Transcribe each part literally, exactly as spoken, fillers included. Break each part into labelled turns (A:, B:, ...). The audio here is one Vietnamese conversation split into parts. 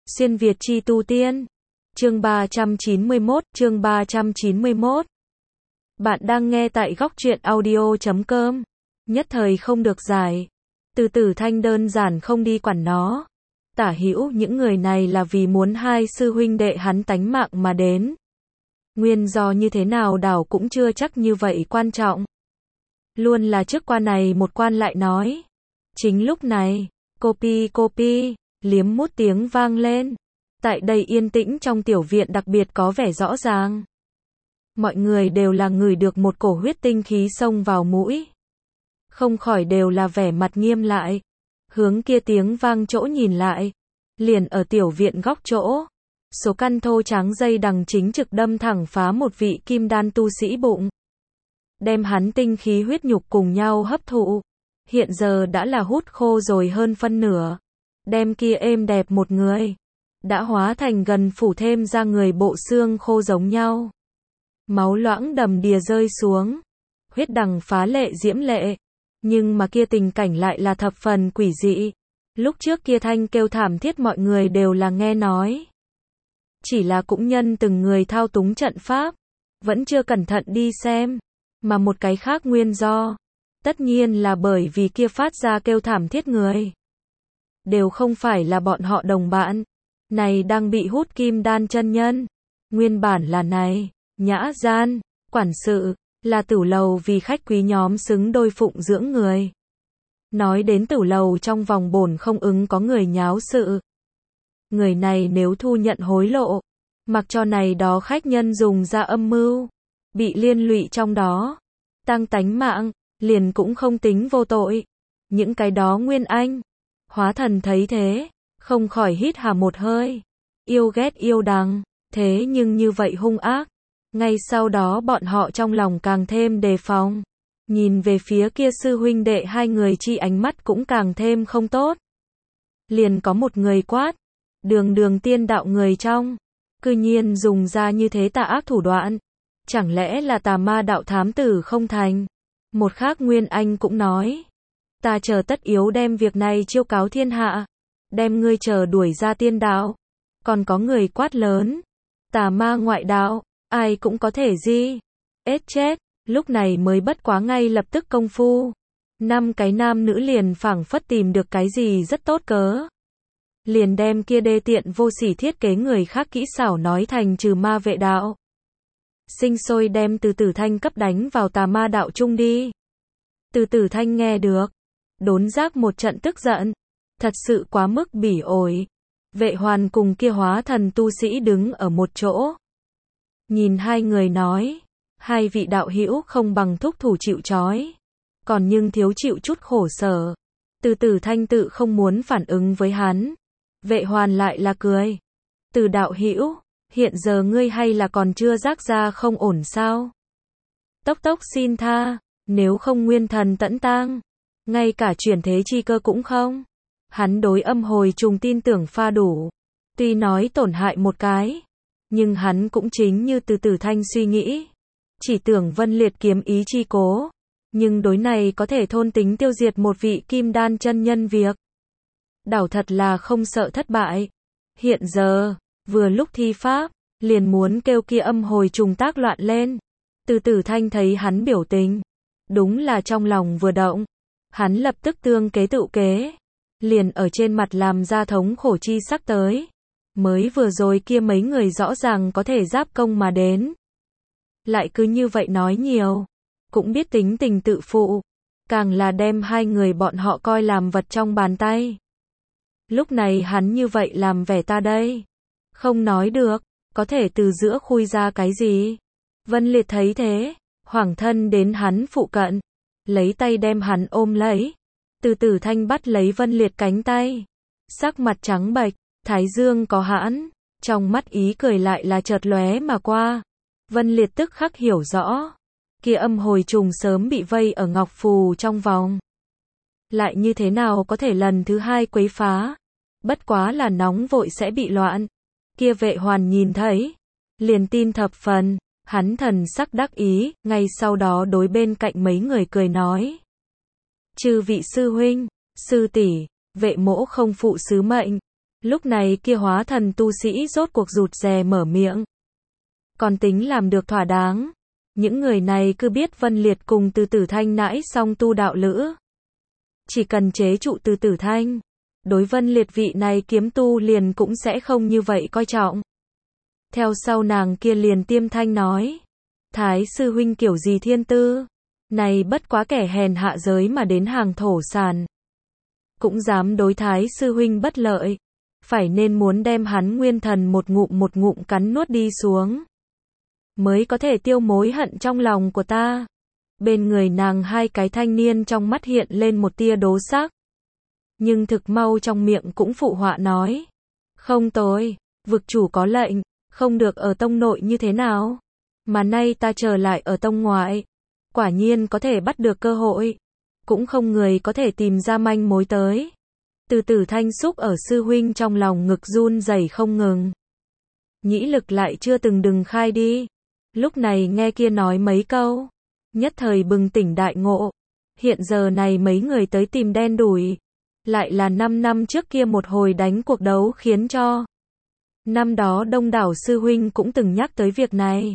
A: Xuyên Việt chi tu tiên. Chương ba trăm chín mươi mốt, chương ba trăm chín mươi mốt. Bạn đang nghe tại góc truyện audio chấm com. Nhất thời không được giải. Từ Tử Thanh đơn giản không đi quản nó. Tả hữu những người này là vì muốn hai sư huynh đệ hắn tánh mạng mà đến. Nguyên do như thế nào đảo cũng chưa chắc như vậy quan trọng. Luôn là trước qua này một quan lại nói. Chính lúc này, copy copy, liếm mút tiếng vang lên. Tại đây yên tĩnh trong tiểu viện đặc biệt có vẻ rõ ràng. Mọi người đều là ngửi được một cổ huyết tinh khí xông vào mũi. Không khỏi đều là vẻ mặt nghiêm lại. Hướng kia tiếng vang chỗ nhìn lại. Liền ở tiểu viện góc chỗ. Số căn thô trắng dây đằng chính trực đâm thẳng phá một vị kim đan tu sĩ bụng. Đem hắn tinh khí huyết nhục cùng nhau hấp thụ. Hiện giờ đã là hút khô rồi hơn phân nửa. Đem kia êm đẹp một người. Đã hóa thành gần phủ thêm ra người bộ xương khô giống nhau. Máu loãng đầm đìa rơi xuống. Huyết đằng phá lệ diễm lệ. Nhưng mà kia tình cảnh lại là thập phần quỷ dị. Lúc trước kia thanh kêu thảm thiết mọi người đều là nghe nói. Chỉ là cũng nhân từng người thao túng trận pháp. Vẫn chưa cẩn thận đi xem. Mà một cái khác nguyên do. Tất nhiên là bởi vì kia phát ra kêu thảm thiết người. Đều không phải là bọn họ đồng bạn. Này đang bị hút kim đan chân nhân. Nguyên bản là này, nhã gian, quản sự, là tửu lầu vì khách quý nhóm xứng đôi phụng dưỡng người. Nói đến tửu lầu trong vòng bổn không ứng có người nháo sự. Người này nếu thu nhận hối lộ, mặc cho này đó khách nhân dùng ra âm mưu, bị liên lụy trong đó, tăng tánh mạng, liền cũng không tính vô tội. Những cái đó nguyên anh, hóa thần thấy thế, không khỏi hít hà một hơi. Yêu ghét yêu đằng, thế nhưng như vậy hung ác. Ngay sau đó bọn họ trong lòng càng thêm đề phòng. Nhìn về phía kia sư huynh đệ hai người chi ánh mắt cũng càng thêm không tốt. Liền có một người quát. Đường đường tiên đạo người trong. Cư nhiên dùng ra như thế tà ác thủ đoạn. Chẳng lẽ là tà ma đạo thám tử không thành? Một khác nguyên anh cũng nói. Ta chờ tất yếu đem việc này chiêu cáo thiên hạ. Đem ngươi chờ đuổi ra tiên đạo. Còn có người quát lớn. Tà ma ngoại đạo, ai cũng có thể gì. Ết chết, lúc này mới bất quá ngay lập tức công phu. Năm cái nam nữ liền phảng phất tìm được cái gì rất tốt cớ. Liền đem kia đê tiện vô sỉ thiết kế người khác kỹ xảo nói thành trừ ma vệ đạo. Sinh sôi đem Từ Tử Thanh cấp đánh vào tà ma đạo chung đi. Từ Tử Thanh nghe được. Đốn giác một trận tức giận. Thật sự quá mức bỉ ổi. Vệ Hoàn cùng kia hóa thần tu sĩ đứng ở một chỗ. Nhìn hai người nói. Hai vị đạo hữu không bằng thúc thủ chịu trói. Còn nhưng thiếu chịu chút khổ sở. Từ Tử Thanh tự không muốn phản ứng với hắn. Vệ Hoàn lại là cười. Từ đạo hữu, hiện giờ ngươi hay là còn chưa giác ra không ổn sao? Tốc tốc xin tha, nếu không nguyên thần tẫn tang. Ngay cả chuyển thế chi cơ cũng không. Hắn đối âm hồi trùng tin tưởng pha đủ. Tuy nói tổn hại một cái. Nhưng hắn cũng chính như Từ Tử Thanh suy nghĩ. Chỉ tưởng vân liệt kiếm ý chi cố. Nhưng đối này có thể thôn tính tiêu diệt một vị kim đan chân nhân việc. Đảo thật là không sợ thất bại. Hiện giờ, vừa lúc thi pháp, liền muốn kêu kia âm hồi trùng tác loạn lên. Từ Tử Thanh thấy hắn biểu tình. Đúng là trong lòng vừa động. Hắn lập tức tương kế tự kế. Liền ở trên mặt làm ra thống khổ chi sắc tới. Mới vừa rồi kia mấy người rõ ràng có thể giáp công mà đến. Lại cứ như vậy nói nhiều. Cũng biết tính tình tự phụ. Càng là đem hai người bọn họ coi làm vật trong bàn tay. Lúc này hắn như vậy làm vẻ ta đây. Không nói được. Có thể từ giữa khui ra cái gì. Vân Liệt thấy thế. Hoảng thân đến hắn phụ cận. Lấy tay đem hắn ôm lấy. Từ Tử Thanh bắt lấy Vân Liệt cánh tay. Sắc mặt trắng bệch, thái dương có hãn, trong mắt ý cười lại là chợt lóe mà qua. Vân Liệt tức khắc hiểu rõ. Kia âm hồi trùng sớm bị vây ở ngọc phù trong vòng. Lại như thế nào có thể lần thứ hai quấy phá. Bất quá là nóng vội sẽ bị loạn. Kia Vệ Hoàn nhìn thấy. Liền tin thập phần. Hắn thần sắc đắc ý, ngay sau đó đối bên cạnh mấy người cười nói. Chư vị sư huynh, sư tỷ, vệ mỗ không phụ sứ mệnh. Lúc này kia hóa thần tu sĩ rốt cuộc rụt rè mở miệng. Còn tính làm được thỏa đáng. Những người này cứ biết Vân Liệt cùng Từ Tử Thanh nãi xong tu đạo lữ. Chỉ cần chế trụ Từ Tử Thanh. Đối Vân Liệt vị này kiếm tu liền cũng sẽ không như vậy coi trọng. Theo sau nàng kia liền tiêm thanh nói. Thái sư huynh kiểu gì thiên tư. Này bất quá kẻ hèn hạ giới mà đến hàng thổ sản. Cũng dám đối Thái sư huynh bất lợi. Phải nên muốn đem hắn nguyên thần một ngụm một ngụm cắn nuốt đi xuống. Mới có thể tiêu mối hận trong lòng của ta. Bên người nàng hai cái thanh niên trong mắt hiện lên một tia đố sắc. Nhưng thực mau trong miệng cũng phụ họa nói. Không tối, vực chủ có lệnh, không được ở tông nội như thế nào. Mà nay ta trở lại ở tông ngoại. Quả nhiên có thể bắt được cơ hội. Cũng không người có thể tìm ra manh mối tới. Từ Tử Thanh xúc ở sư huynh trong lòng ngực run rẩy không ngừng. Nhĩ lực lại chưa từng đừng khai đi. Lúc này nghe kia nói mấy câu. Nhất thời bừng tỉnh đại ngộ. Hiện giờ này mấy người tới tìm đen đủi. Lại là năm năm trước kia một hồi đánh cuộc đấu khiến cho. Năm đó đông đảo sư huynh cũng từng nhắc tới việc này.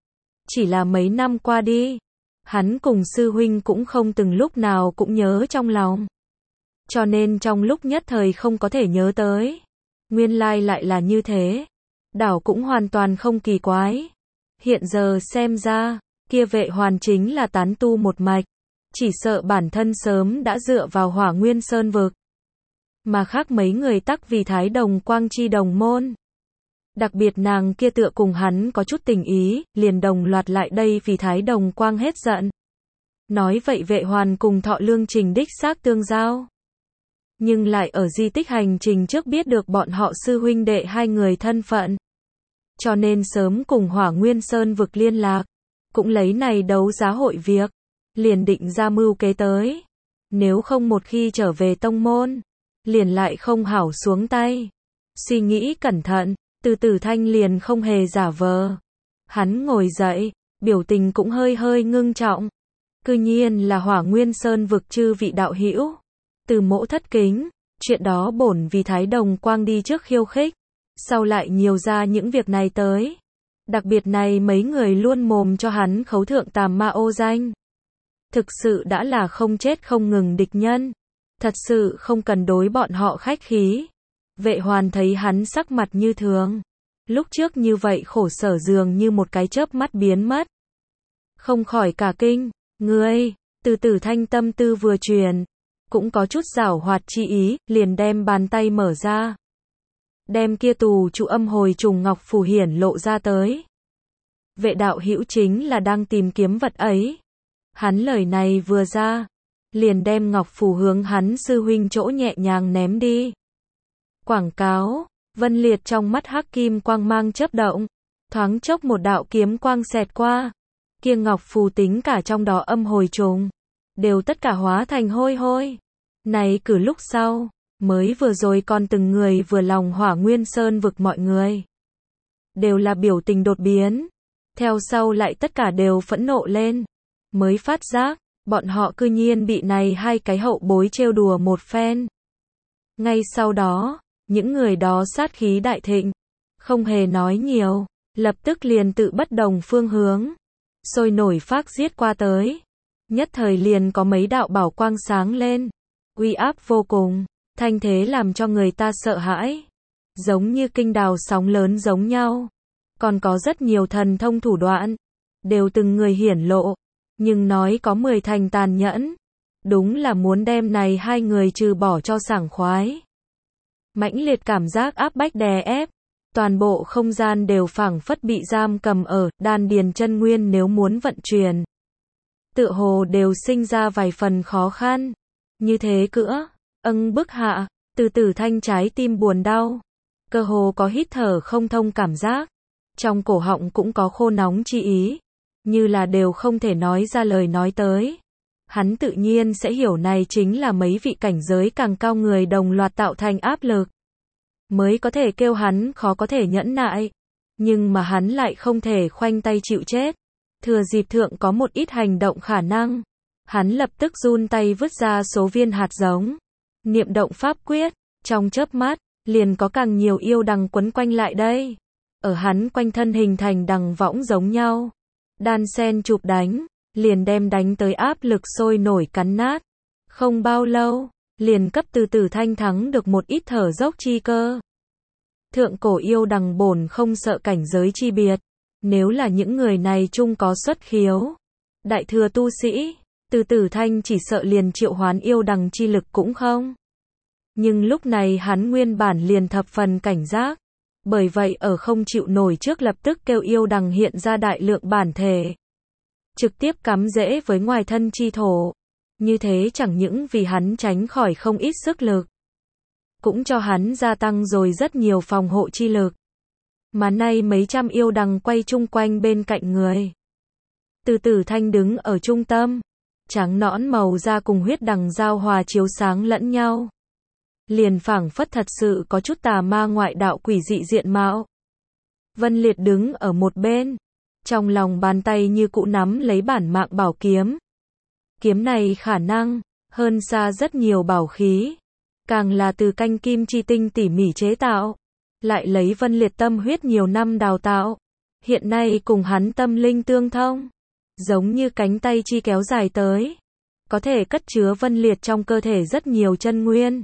A: Chỉ là mấy năm qua đi. Hắn cùng sư huynh cũng không từng lúc nào cũng nhớ trong lòng. Cho nên trong lúc nhất thời không có thể nhớ tới. Nguyên lai lại là như thế. Đảo cũng hoàn toàn không kỳ quái. Hiện giờ xem ra, kia Vệ Hoàn chính là tán tu một mạch. Chỉ sợ bản thân sớm đã dựa vào Hỏa Nguyên Sơn vực. Mà khác mấy người tắc vì Thái Đồng Quang chi đồng môn. Đặc biệt nàng kia tựa cùng hắn có chút tình ý, liền đồng loạt lại đây vì Thái Đồng Quang hết giận. Nói vậy Vệ Hoàn cùng Thọ Lương Trình đích xác tương giao. Nhưng lại ở di tích hành trình trước biết được bọn họ sư huynh đệ hai người thân phận. Cho nên sớm cùng Hỏa Nguyên Sơn vực liên lạc. Cũng lấy này đấu giá hội việc. Liền định ra mưu kế tới. Nếu không một khi trở về tông môn. Liền lại không hảo xuống tay. Suy nghĩ cẩn thận. Từ Tử Thanh liền không hề giả vờ. Hắn ngồi dậy. Biểu tình cũng hơi hơi ngưng trọng. Cư nhiên là Hỏa Nguyên Sơn vực chư vị đạo hữu. Từ mỗ thất kính. Chuyện đó bổn vì Thái Đồng Quang đi trước khiêu khích. Sau lại nhiều ra những việc này tới. Đặc biệt này mấy người luôn mồm cho hắn khấu thượng tàm ma ô danh. Thực sự đã là không chết không ngừng địch nhân. Thật sự không cần đối bọn họ khách khí. Vệ Hoàn thấy hắn sắc mặt như thường. Lúc trước như vậy khổ sở dường như một cái chớp mắt biến mất. Không khỏi cả kinh. Ngươi, Từ Tử Thanh tâm tư vừa truyền. Cũng có chút giảo hoạt chi ý, liền đem bàn tay mở ra. Đem kia tù trụ âm hồi trùng ngọc phù hiển lộ ra tới. Vệ đạo hữu chính là đang tìm kiếm vật ấy. Hắn lời này vừa ra. Liền đem ngọc phù hướng hắn sư huynh chỗ nhẹ nhàng ném đi. Quảng cáo, Vân Liệt trong mắt hắc kim quang mang chớp động. Thoáng chốc một đạo kiếm quang xẹt qua. Kia ngọc phù tính cả trong đó âm hồi trùng. Đều tất cả hóa thành hôi hôi. Này cử lúc sau. Mới vừa rồi còn từng người vừa lòng Hỏa Nguyên Sơn vực mọi người. Đều là biểu tình đột biến. Theo sau lại tất cả đều phẫn nộ lên. Mới phát giác, bọn họ cư nhiên bị này hai cái hậu bối trêu đùa một phen. Ngay sau đó, những người đó sát khí đại thịnh. Không hề nói nhiều, lập tức liền tự bất đồng phương hướng. Sôi nổi phác giết qua tới. Nhất thời liền có mấy đạo bảo quang sáng lên. Uy áp vô cùng. Thanh thế làm cho người ta sợ hãi. Giống như kinh đào sóng lớn giống nhau. Còn có rất nhiều thần thông thủ đoạn. Đều từng người hiển lộ. Nhưng nói có mười thành tàn nhẫn. Đúng là muốn đem này hai người trừ bỏ cho sảng khoái. Mãnh liệt cảm giác áp bách đè ép. Toàn bộ không gian đều phảng phất bị giam cầm ở đan điền chân nguyên nếu muốn vận chuyển. Tựa hồ đều sinh ra vài phần khó khăn. Như thế cữa. Âng bức hạ, Từ Tử Thanh trái tim buồn đau. Cơ hồ có hít thở không thông cảm giác. Trong cổ họng cũng có khô nóng chi ý. Như là đều không thể nói ra lời nói tới. Hắn tự nhiên sẽ hiểu này chính là mấy vị cảnh giới càng cao người đồng loạt tạo thành áp lực. Mới có thể kêu hắn khó có thể nhẫn nại. Nhưng mà hắn lại không thể khoanh tay chịu chết. Thừa dịp thượng có một ít hành động khả năng. Hắn lập tức run tay vứt ra số viên hạt giống. Niệm động pháp quyết, trong chớp mắt, liền có càng nhiều yêu đằng quấn quanh lại đây. Ở hắn quanh thân hình thành đằng võng giống nhau. Đan sen chụp đánh, liền đem đánh tới áp lực sôi nổi cắn nát. Không bao lâu, liền cấp Từ Tử Thanh thắng được một ít thở dốc chi cơ. Thượng cổ yêu đằng bổn không sợ cảnh giới chi biệt. Nếu là những người này chung có xuất khiếu, đại thừa tu sĩ, Từ Tử Thanh chỉ sợ liền triệu hoán yêu đằng chi lực cũng không. Nhưng lúc này hắn nguyên bản liền thập phần cảnh giác. Bởi vậy ở không chịu nổi trước lập tức kêu yêu đằng hiện ra đại lượng bản thể. Trực tiếp cắm rễ với ngoài thân chi thổ. Như thế chẳng những vì hắn tránh khỏi không ít sức lực, cũng cho hắn gia tăng rồi rất nhiều phòng hộ chi lực. Mà nay mấy trăm yêu đằng quay chung quanh bên cạnh người. Từ Tử Thanh đứng ở trung tâm, trắng nõn màu da cùng huyết đằng giao hòa chiếu sáng lẫn nhau. Liền phảng phất thật sự có chút tà ma ngoại đạo quỷ dị diện mạo. Vân Liệt đứng ở một bên, trong lòng bàn tay như cụ nắm lấy bản mạng bảo kiếm. Kiếm này khả năng hơn xa rất nhiều bảo khí, càng là từ canh kim chi tinh tỉ mỉ chế tạo, lại lấy Vân Liệt tâm huyết nhiều năm đào tạo, hiện nay cùng hắn tâm linh tương thông, giống như cánh tay chi kéo dài tới, có thể cất chứa Vân Liệt trong cơ thể rất nhiều chân nguyên.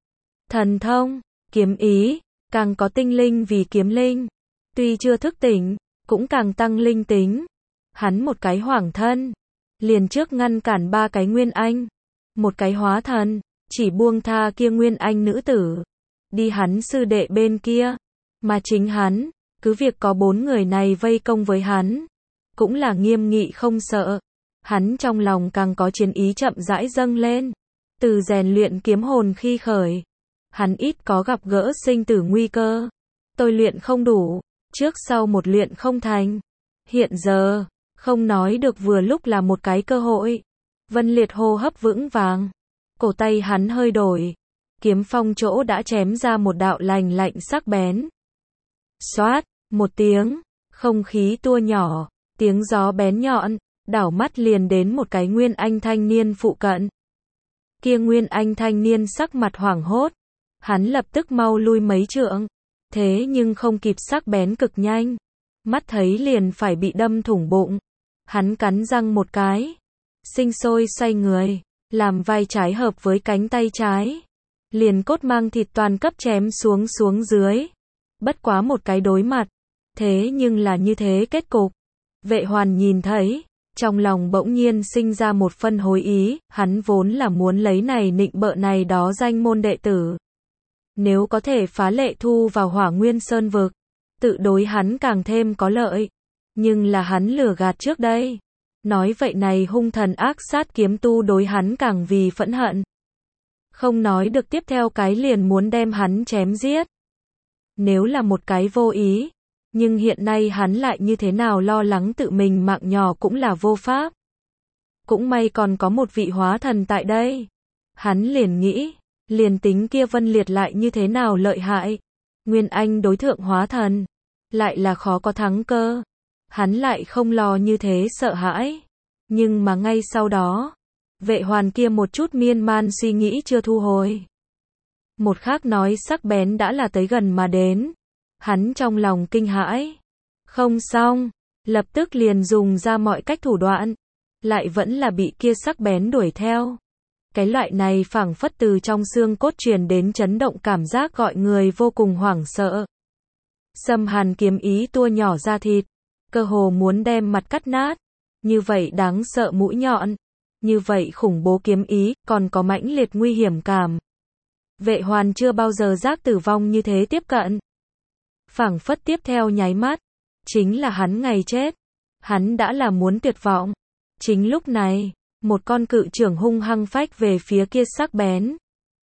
A: Thần thông, kiếm ý, càng có tinh linh vì kiếm linh, tuy chưa thức tỉnh, cũng càng tăng linh tính. Hắn một cái hoảng thân, liền trước ngăn cản ba cái nguyên anh, một cái hóa thần, chỉ buông tha kia nguyên anh nữ tử, đi hắn sư đệ bên kia, mà chính hắn, cứ việc có bốn người này vây công với hắn, cũng là nghiêm nghị không sợ. Hắn trong lòng càng có chiến ý chậm rãi dâng lên, từ rèn luyện kiếm hồn khi khởi, hắn ít có gặp gỡ sinh tử nguy cơ, tôi luyện không đủ, trước sau một luyện không thành. Hiện giờ, không nói được vừa lúc là một cái cơ hội. Vân Liệt hô hấp vững vàng, cổ tay hắn hơi đổi, kiếm phong chỗ đã chém ra một đạo lành lạnh sắc bén. Xoát, một tiếng, không khí tua nhỏ, tiếng gió bén nhọn, đảo mắt liền đến một cái nguyên anh thanh niên phụ cận. Kia nguyên anh thanh niên sắc mặt hoảng hốt, hắn lập tức mau lui mấy trượng, thế nhưng không kịp sắc bén cực nhanh, mắt thấy liền phải bị đâm thủng bụng. Hắn cắn răng một cái, sinh sôi xoay người, làm vai trái hợp với cánh tay trái, liền cốt mang thịt toàn cấp chém xuống xuống dưới. Bất quá một cái đối mặt, thế nhưng là như thế kết cục. Vệ Hoàn nhìn thấy, trong lòng bỗng nhiên sinh ra một phân hối ý, hắn vốn là muốn lấy này nịnh bợ này đó danh môn đệ tử. Nếu có thể phá lệ thu vào Hỏa Nguyên Sơn vực, tự đối hắn càng thêm có lợi. Nhưng là hắn lừa gạt trước đây. Nói vậy này hung thần ác sát kiếm tu đối hắn càng vì phẫn hận. Không nói được tiếp theo cái liền muốn đem hắn chém giết. Nếu là một cái vô ý, nhưng hiện nay hắn lại như thế nào lo lắng tự mình mạng nhỏ cũng là vô pháp. Cũng may còn có một vị hóa thần tại đây. Hắn liền nghĩ, liền tính kia Vân Liệt lại như thế nào lợi hại. Nguyên Anh đối thượng hóa thần, lại là khó có thắng cơ. Hắn lại không lo như thế sợ hãi. Nhưng mà ngay sau đó, Vệ Hoàn kia một chút miên man suy nghĩ chưa thu hồi. Một khác nói sắc bén đã là tới gần mà đến. Hắn trong lòng kinh hãi. Không xong, lập tức liền dùng ra mọi cách thủ đoạn. Lại vẫn là bị kia sắc bén đuổi theo. Cái loại này phảng phất từ trong xương cốt truyền đến chấn động cảm giác gọi người vô cùng hoảng sợ. Xâm hàn kiếm ý tua nhỏ ra thịt, cơ hồ muốn đem mặt cắt nát. Như vậy đáng sợ mũi nhọn, như vậy khủng bố kiếm ý, còn có mãnh liệt nguy hiểm cảm. Vệ Hoàn chưa bao giờ giác tử vong như thế tiếp cận. Phảng phất tiếp theo nháy mắt, chính là hắn ngày chết. Hắn đã là muốn tuyệt vọng. Chính lúc này, một con cự trưởng hung hăng phách về phía kia sắc bén.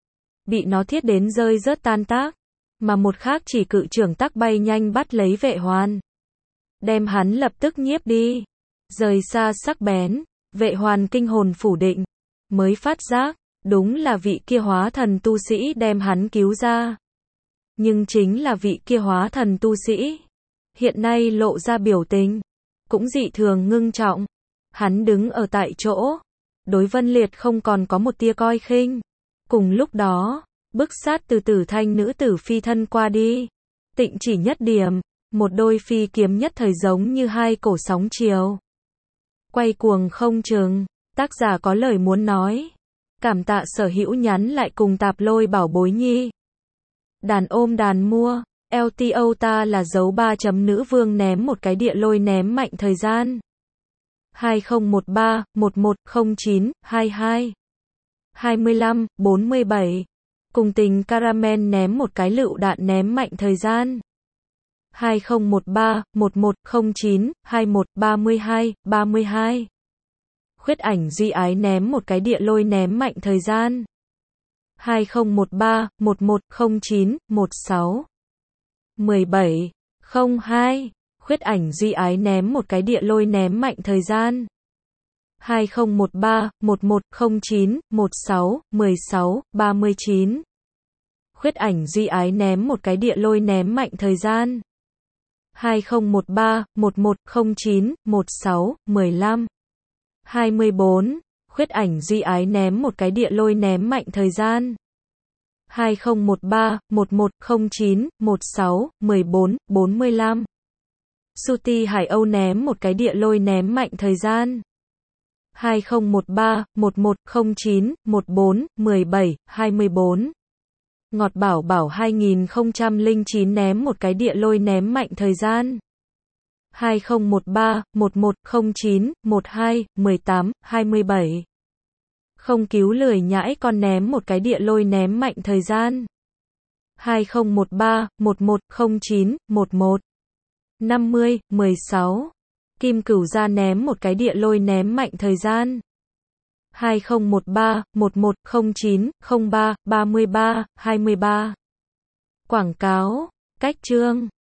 A: Bị nó thiết đến rơi rớt tan tác, mà một khác chỉ cự trưởng tắc bay nhanh bắt lấy Vệ Hoàn. Đem hắn lập tức nhiếp đi. Rời xa sắc bén, Vệ Hoàn kinh hồn phủ định, mới phát giác, đúng là vị kia hóa thần tu sĩ đem hắn cứu ra. Nhưng chính là vị kia hóa thần tu sĩ, hiện nay lộ ra biểu tình, cũng dị thường ngưng trọng. Hắn đứng ở tại chỗ, đối Vân Liệt không còn có một tia coi khinh. Cùng lúc đó, Bức sát từ tử thanh nữ tử phi thân qua đi. Tịnh chỉ nhất điểm. Một đôi phi kiếm nhất thời giống như hai cổ sóng chiều. Quay cuồng không chừng. Tác giả có lời muốn nói. Cảm tạ sở hữu nhắn lại cùng tạp lôi bảo bối nhi. Đàn ôm đàn mua. lờ tê o ta là dấu ba chấm nữ vương ném một cái địa lôi ném mạnh thời gian. hai không một ba, một một không chín, hai hai. hai lăm, bốn mươi bảy. Cùng tình caramel ném một cái lựu đạn ném mạnh thời gian. hai không một ba, một một không chín, hai một, ba mươi hai, ba mươi hai. Khuyết ảnh duy ái ném một cái địa lôi ném mạnh thời gian. hai không một ba, một một không chín, một sáu. mười bảy, không hai. Khuyết ảnh duy ái ném một cái địa lôi ném mạnh thời gian. hai không một ba, một một không chín, một sáu, mười sáu, ba mươi chín. Khuyết ảnh duy ái ném một cái địa lôi ném mạnh thời gian. hai không một ba, một một không chín, một sáu, mười lăm. hai mươi bốn. Khuyết ảnh duy ái ném một cái địa lôi ném mạnh thời gian. hai không một ba, một một không chín, một sáu, mười bốn, bốn mươi lăm. Suti Hải Âu ném một cái địa lôi ném mạnh thời gian. hai không một ba, một một không chín, một bốn, mười bảy, hai mươi bốn. Ngọt Bảo Bảo hai không không chín ném một cái địa lôi ném mạnh thời gian. hai không một ba, một một không chín, một hai, mười tám, hai mươi bảy. Không cứu lười nhãi con ném một cái địa lôi ném mạnh thời gian. hai không một ba, một một không chín, một một. năm mươi, mười sáu. Kim Cửu Gia ném một cái địa lôi ném mạnh thời gian. hai không một ba, một một không chín, không ba, ba mươi ba, hai mươi ba. Quảng cáo, cách chương.